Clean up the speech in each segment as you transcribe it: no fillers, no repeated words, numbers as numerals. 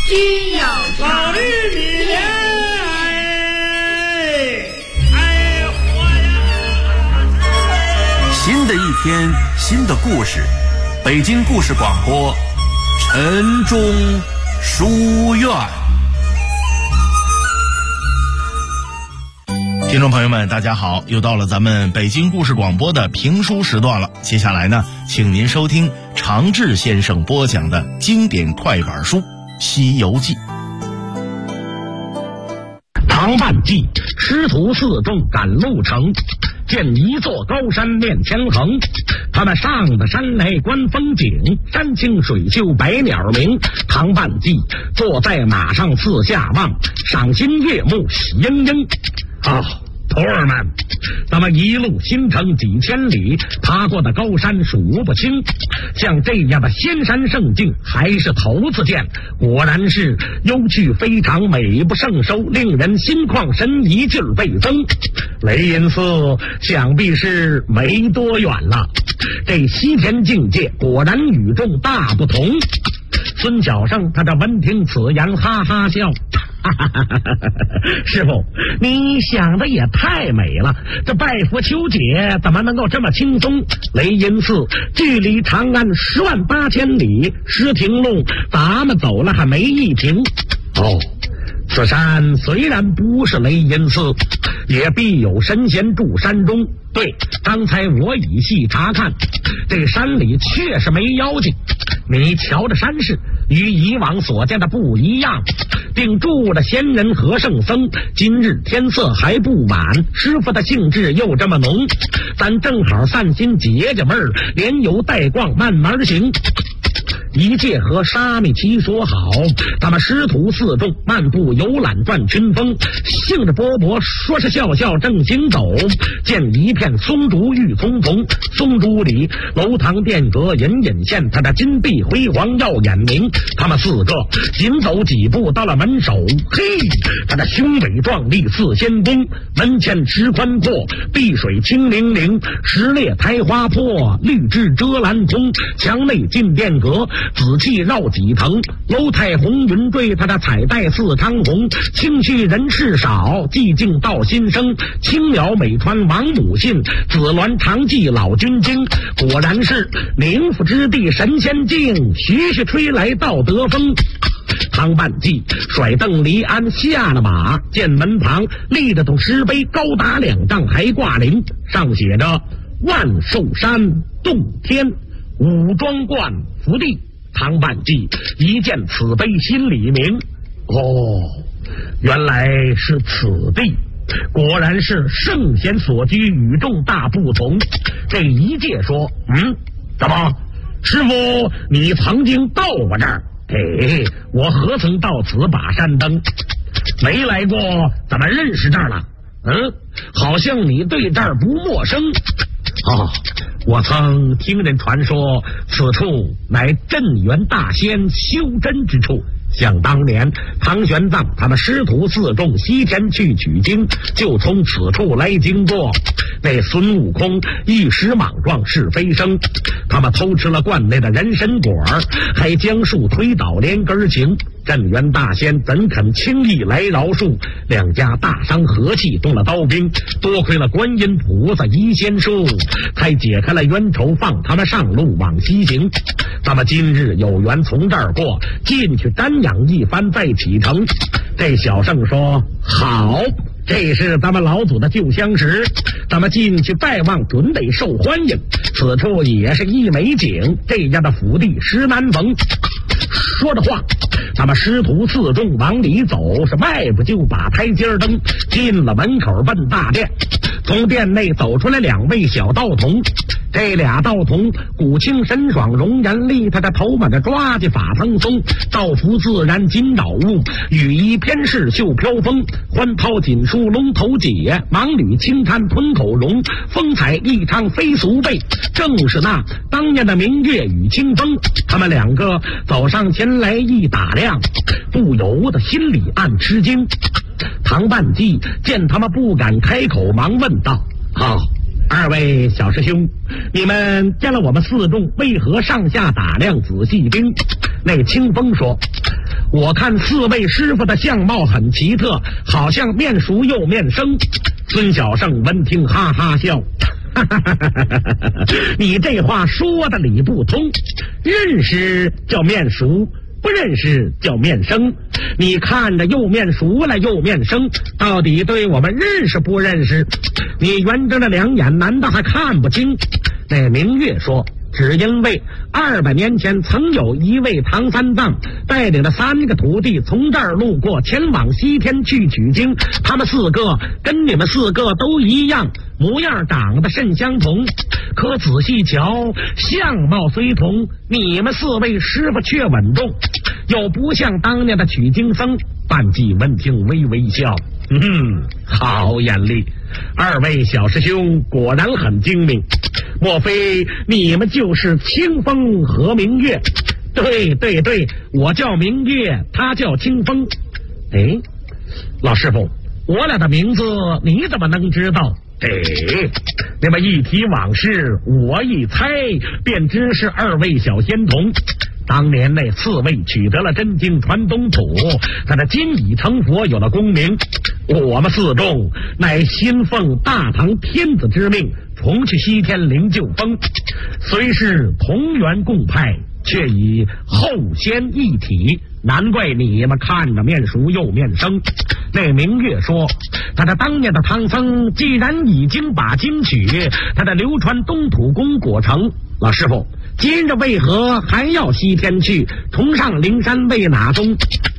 需要老绿米莲，活呀！ 新的一天，新的故事，北京故事广播，晨钟书院。听众朋友们，大家好，又到了咱们北京故事广播的评书时段了。接下来呢，请您收听常志先生播讲的经典快板书《西游记》。 唐半记，师徒四众赶路程，见一座高山面前横。他们上的山来观风景，山清水秀百鸟鸣。唐半记坐在马上四下望，赏心悦目喜盈盈。徒儿们，咱们一路行程几千里，爬过的高山数不清，像这样的仙山胜境还是头次见，果然是幽趣非常，美不胜收，令人心旷神怡，劲儿倍增。雷音寺想必是没多远了，这西天境界果然与众大不同。孙小胜他这闻听此言，哈哈笑。师傅，你想的也太美了，这拜佛求解怎么能够这么轻松？雷音寺距离长安108000里，石亭路咱们走了还没一亭。此山虽然不是雷音寺，也必有神仙住山中。对，刚才我以细查看，这山里确实没妖精。你瞧着山势与以往所见的不一样，并住着仙人和圣僧。今日天色还不晚，师傅的兴致又这么浓，咱正好散心解解闷儿，连游带逛慢慢行。一介和沙弥奇说好，咱们师徒四众漫步游览转群峰，兴致勃勃，说是笑笑正行走，见一片松竹郁葱葱，松竹里楼堂殿阁隐隐现他的金碧辉煌耀眼明。他们四个行走几步到了门首，嘿，他的雄伟壮丽似仙宫，门前池宽阔，碧水清灵灵，石裂苔花破，绿枝遮拦空，墙内进殿阁，紫气绕几层，楼台红云坠，他的彩带似苍红，清虚人事少，寂静道新生，青鸟美传王母信，紫鸾长记老君经。果然是灵府之地神仙境，徐徐吹来道德风。唐半记甩蹬离鞍下了马，见门旁立着桶石碑，高达2丈，还挂铃，上写着万寿山洞天武装观福地。唐半记一见此碑，心里明，原来是此地，果然是圣贤所居，与众大不同。这一介说，怎么，师傅你曾经到过这儿？我何曾到此把山登？没来过，怎么认识这儿了？好像你对这儿不陌生。我曾听人传说，此处乃镇元大仙修真之处。想当年唐玄奘他们师徒四众西天去取经，就从此处来经过。那孙悟空一时莽撞是非生，他们偷吃了罐内的人参果，还将树推倒连根情。镇元大仙怎肯轻易来饶恕？两家大伤和气，动了刀兵。多亏了观音菩萨移仙术，才解开了冤仇，放他们上路往西行。咱们今日有缘从这儿过，进去瞻仰一番再启程。这小圣说好，这是咱们老祖的旧相识，咱们进去拜望准得受欢迎。此处也是一美景，这样的福地实难逢。说着话，咱们师徒四众往里走，是迈步就把台阶登，进了门口奔大殿。从殿内走出来2位小道童，这俩道童骨清神爽，容颜丽，他的头发的抓髻，发蓬松，道服自然金爪物，羽衣偏饰袖飘风，欢涛锦书龙头解，芒履轻穿吞口容，风采异常非俗辈，正是那当年的明月与清风。他们2个走上前来一打量，不由得心里暗吃惊。唐半记见他们不敢开口，忙问道：二位小师兄，你们见了我们四众，为何上下打量仔细盯？那清风说： 我看4位师傅的相貌很奇特，好像面熟又面生。孙小胜闻听哈哈笑，你这话说的理不通，认识叫面熟，不认识叫面生。你看着又面熟了又面生，到底对我们认识不认识？你圆睁着两眼难道还看不清？那明月说，只因为200年前曾有一位唐三藏带领着3个徒弟从这儿路过，前往西天去取经。他们4个跟你们4个都一样，模样长得甚相同，可仔细瞧，相貌虽同，你们4位师傅却稳重，又不像当年的取经僧。半记闻听微微笑，好眼力，2位小师兄果然很精明。莫非你们就是清风和明月？对对对，我叫明月，他叫清风。哎，老师傅，我俩的名字你怎么能知道？那么一提往事，我一猜便知是2位小仙童。当年那4位取得了真经传东土，他的今已成佛，有了功名。我们4众乃心奉大唐天子之命，重去西天灵鹫峰，虽是同源共派，却已后仙一体，难怪你们看着面熟又面生。那明月说，他的当年的唐僧既然已经把经取，他的流传东土功果成。老师傅，今日为何还要西天去，重上灵山为哪宗？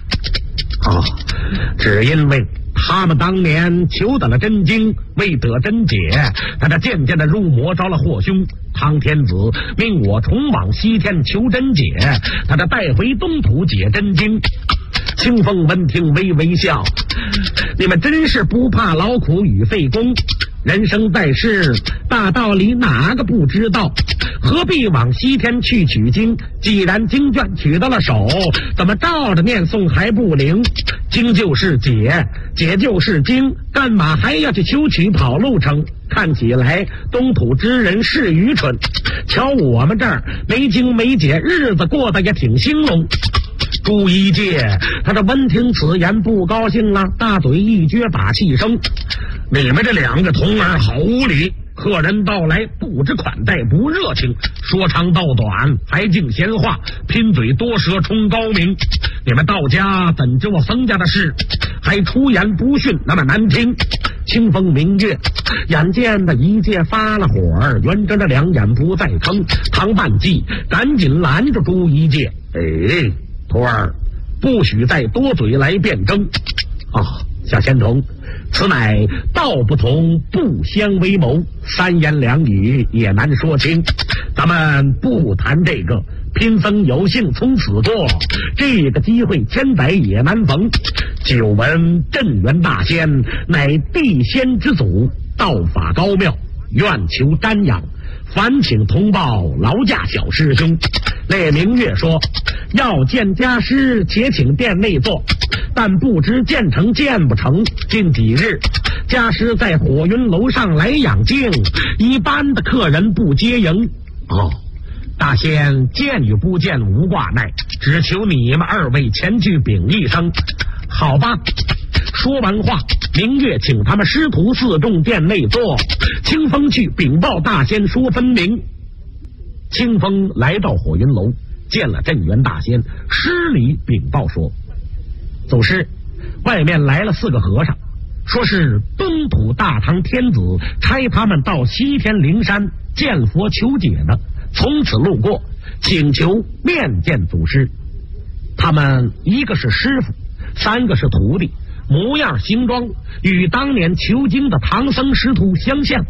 只因为他们当年求得了真经，未得真解，他的渐渐的入魔，着了祸凶。唐天子命我重往西天求真解，他的带回东土解真经。清风闻听微微笑，你们真是不怕劳苦与费功，人生在世，大道理哪个不知道？何必往西天去取经？既然经卷取到了手，怎么照着念诵还不灵？经就是解，解就是经，干嘛还要去求取跑路程？看起来东土之人是愚蠢，瞧我们这儿没经没解，日子过得也挺兴隆。朱一介他这闻听此言不高兴了，大嘴一撅把气声，你们这2个童儿好无礼，客人到来不知款待，不热情，说长道短，还净闲话，拼嘴多舌充高明。你们道家怎知我僧家的事，还出言不逊，那么难听。清风明月眼见的一介发了火，圆睁着两眼不再吭。唐半记赶紧拦着朱一介，徒儿，不许再多嘴来辩争。小仙童，此乃道不同不相为谋，3言2语也难说清。咱们不谈这个，贫僧有幸从此过，这个机会千载也难逢。久闻镇元大仙乃地仙之祖，道法高妙，愿求瞻仰，烦请同报劳驾小师兄。那明月说，要见家师，且请殿内坐，但不知见成见不成。近几日家师在火云楼上来养静，一般的客人不接迎。大仙见与不见无挂碍，只求你们2位前去禀一声。好吧。说完话，明月请他们师徒4众殿内坐，清风去禀报大仙说分明。清风来到火云楼，见了镇元大仙，施礼禀报说，祖师，外面来了4个和尚，说是东土大唐天子差他们到西天灵山见佛求解的，从此路过，请求面见祖师。他们1个是师傅，3个是徒弟，模样形状与当年求经的唐僧师徒相像。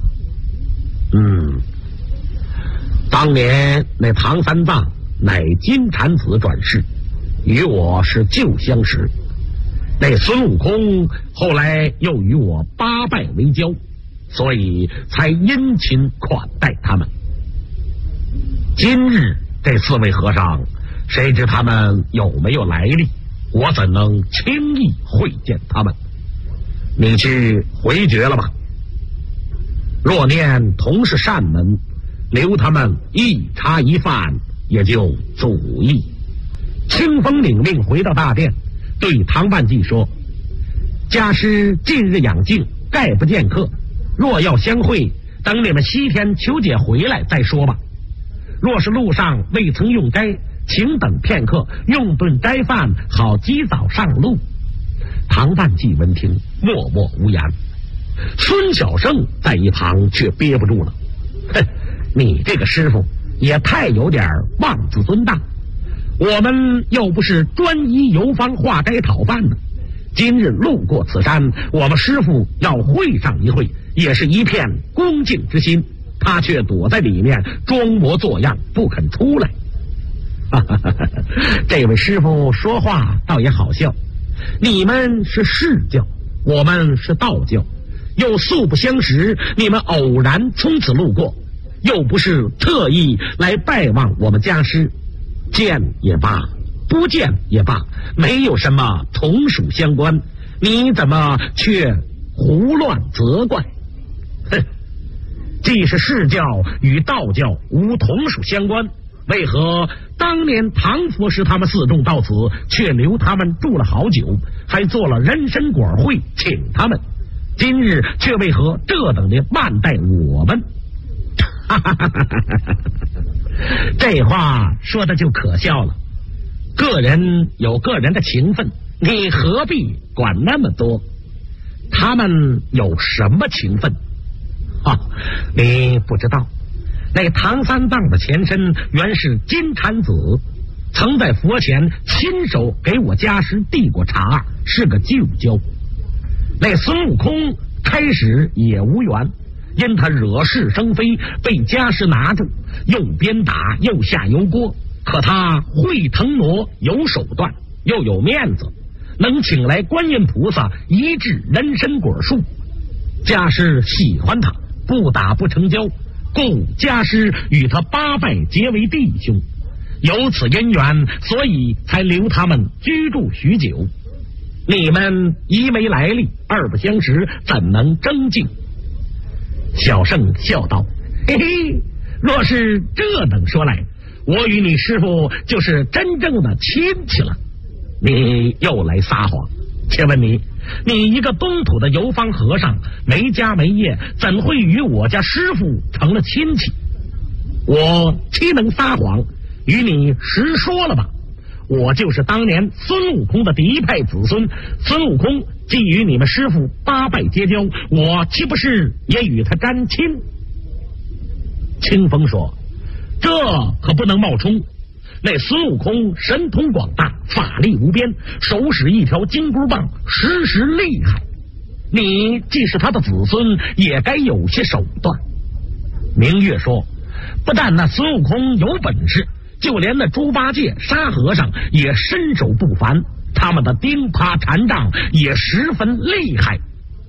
当年那唐三藏乃金蝉子转世，与我是旧相识。那孙悟空后来又与我8拜为交，所以才殷勤款待他们。今日这4位和尚，谁知他们有没有来历，我怎能轻易会见他们？你去回绝了吧。若念同是善门，留他们一茶一饭也就足矣。 清风领命回到大殿，对唐万济说：家师近日养静，概不见客，若要相会，等你们西天求解回来再说吧。若是路上未曾用斋，请等片刻，用顿斋饭，好及早上路。唐万济闻听，默默无言。孙小胜在一旁却憋不住了：哼，你这个师傅也太有点妄自尊大，我们又不是专依游方化斋讨饭的，今日路过此山，我们师傅要会上一会，也是一片恭敬之心，他却躲在里面装模作样不肯出来。这位师傅说话倒也好笑，你们是释教，我们是道教，又素不相识，你们偶然从此路过，又不是特意来拜望我们家师，见也罢，不见也罢，没有什么同属相关，你怎么却胡乱责怪？哼，既是释教与道教无同属相关，为何当年唐佛师他们四众到此，却留他们住了好久，还做了人参果会请他们，今日却为何这等的慢待我们？这话说的就可笑了。个人有个人的情分，你何必管那么多？他们有什么情分？你不知道，那唐三藏的前身原是金蝉子，曾在佛前亲手给我家师递过茶，是个旧交。那孙悟空开始也无缘，因他惹是生非，被家师拿住，又鞭打又下油锅。可他会腾挪，有手段，又有面子，能请来观音菩萨医治人参果树。家师喜欢他，不打不成交，故家师与他八拜结为弟兄，有此因缘，所以才留他们居住许久。你们一没来历，二不相识，怎能争竞？小圣笑道：嘿嘿，若是这等说来，我与你师傅就是真正的亲戚了。你又来撒谎，且问你一个东土的游方和尚，没家没业，怎会与我家师傅成了亲戚？我岂能撒谎？与你实说了吧，我就是当年孙悟空的嫡派子孙，孙悟空既与你们师傅八拜结交，我岂不是也与他沾亲？清风说：这可不能冒充。那孙悟空神通广大，法力无边，手使一条金箍棒，时厉害。你既是他的子孙，也该有些手段。明月说：不但那孙悟空有本事，就连那猪八戒、沙和尚也身手不凡，他们的钉耙禅杖也十分厉害。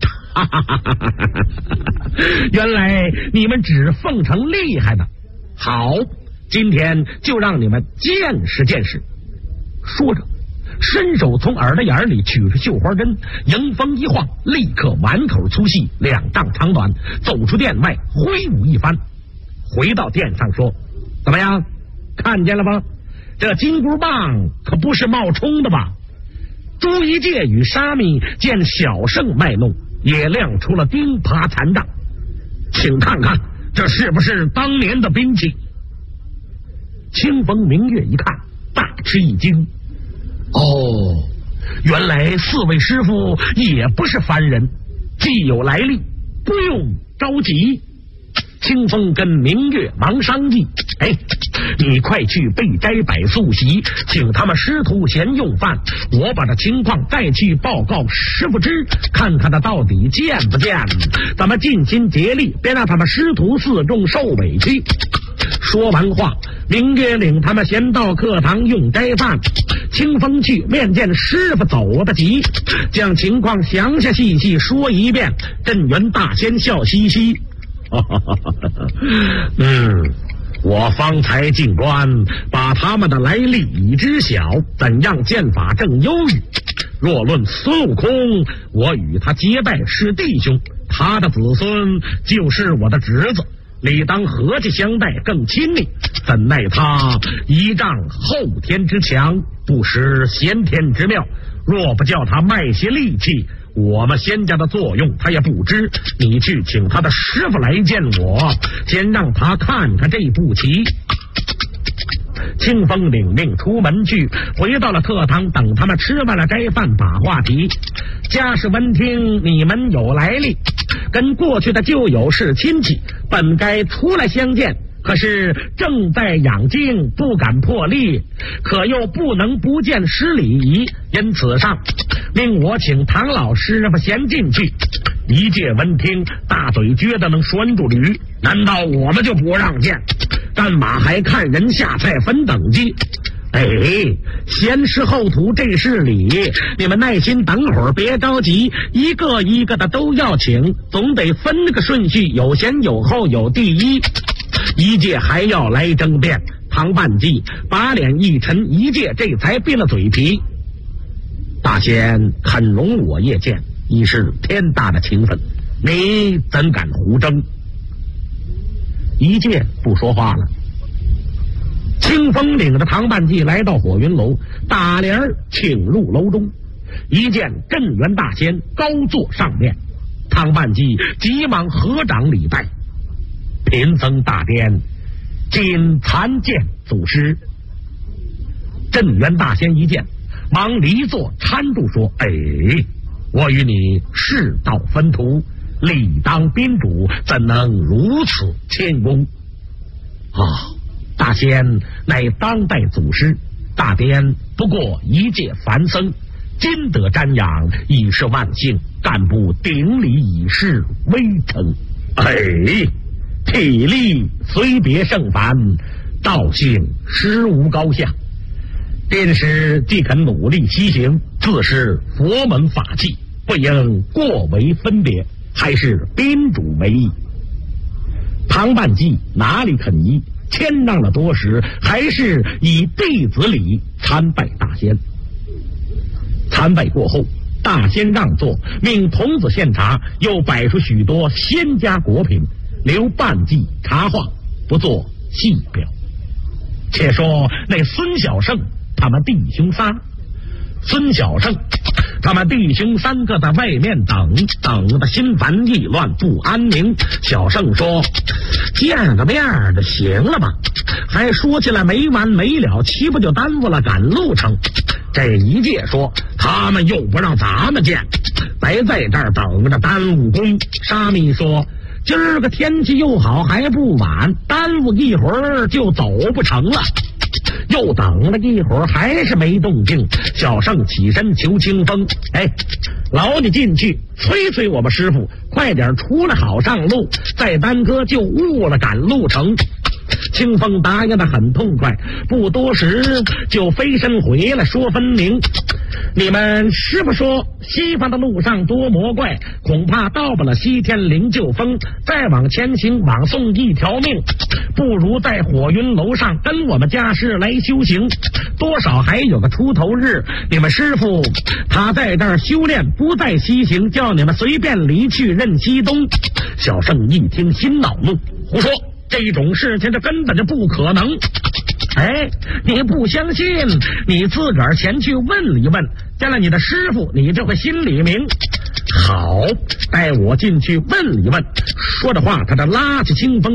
原来你们只奉承厉害的。好，今天就让你们见识见识。说着，伸手从耳朵眼里取出绣花针，迎风一晃，立刻碗口粗细，两丈长短，走出殿外，挥舞一番，回到殿上说：怎么样，看见了吗？这金箍棒可不是冒充的吧？朱一介与沙弥见小圣卖弄，也亮出了钉耙禅杖，请看看这是不是当年的兵器？清风明月一看，大吃一惊。哦，原来四位师傅也不是凡人，既有来历，不用着急。清风跟明月忙商议：你快去备斋摆素席，请他们师徒闲用饭，我把这情况再去报告师傅知，看看他到底见不见，咱们尽心竭力，别让他们师徒四众受委屈。说完话，明月领他们先到课堂用斋饭，清风去面见师傅走得急，将情况详细说一遍。镇元大仙笑嘻嘻：我方才进关，把他们的来历已知晓，怎样剑法正优于。若论孙悟空，我与他结拜是弟兄，他的子孙就是我的侄子，理当和气相待，更亲密。 怎奈他一仗后天之强，不识先天之妙。若不叫他卖些力气，我们仙家的作用他也不知。你去请他的师傅来见我，先让他看看这步棋。清风领命出门去，回到了特堂，等他们吃完了斋饭，把话题。家事闻听你们有来历，跟过去的旧友是亲戚，本该出来相见，可是正在养精，不敢破例，可又不能不见失礼仪，因此上命我请唐老师傅先进去。一介闻听，大嘴撅得能拴住驴，难道我们就不让见？干嘛还看人下菜分等级？哎，先师后徒，这是礼，你们耐心等会儿，别着急，一个一个的都要请，总得分个顺序，有先有后有第一。一介还要来争辩，唐半季把脸一沉，一介这才闭了嘴皮。大仙肯容我夜见，已是天大的情分，你怎敢胡争？一介不说话了。清风领着唐半季来到火云楼，打帘请入楼中，一见镇元大仙高坐上面，唐半季急忙合掌礼拜。贫僧大颠谨参见祖师。镇元大仙一见，忙离座搀住说：哎，我与你世道分途，理当宾主，怎能如此谦恭啊？大仙乃当代祖师，大颠不过一介凡僧，今得瞻仰，已是万幸，干部顶礼以示微称。哎，体力虽别胜凡，道性实无高下。便是既肯努力西行，自是佛门法器，不应过为分别，还是宾主为宜。唐半季哪里肯依，谦让了多时，还是以弟子礼参拜大仙。参拜过后，大仙让座，命童子献茶，又摆出许多仙家果品，留半季茶话，不做细表。且说那孙小胜他们弟兄仨，孙小胜他们弟兄三个在外面等的心烦意乱不安宁。小胜说：见个面的行了吧，还说起来没完没了，岂不就耽误了赶路程？这一介说他们又不让咱们见，白在这儿等着耽误工。沙弥说：今儿个天气又好，还不晚，耽误一会儿就走不成了。又等了一会儿，还是没动静。小胜起身求清风：哎，劳你进去催催我们师傅，快点出来好上路，再耽搁就误了赶路程。清风答应的很痛快，不多时就飞身回来，说分明：你们师傅说西方的路上多魔怪，恐怕到不了西天灵鹫峰，再往前行枉送一条命，不如在火云楼上跟我们家师来修行，多少还有个出头日。你们师傅他在这儿修炼，不在西行，叫你们随便离去任西东。小胜一听心恼怒，胡说，这种事情这根本就不可能。哎，你不相信，你自个儿前去问一问，见了你的师傅，你就会心里明。好，带我进去问一问。说着话，他这拉起清风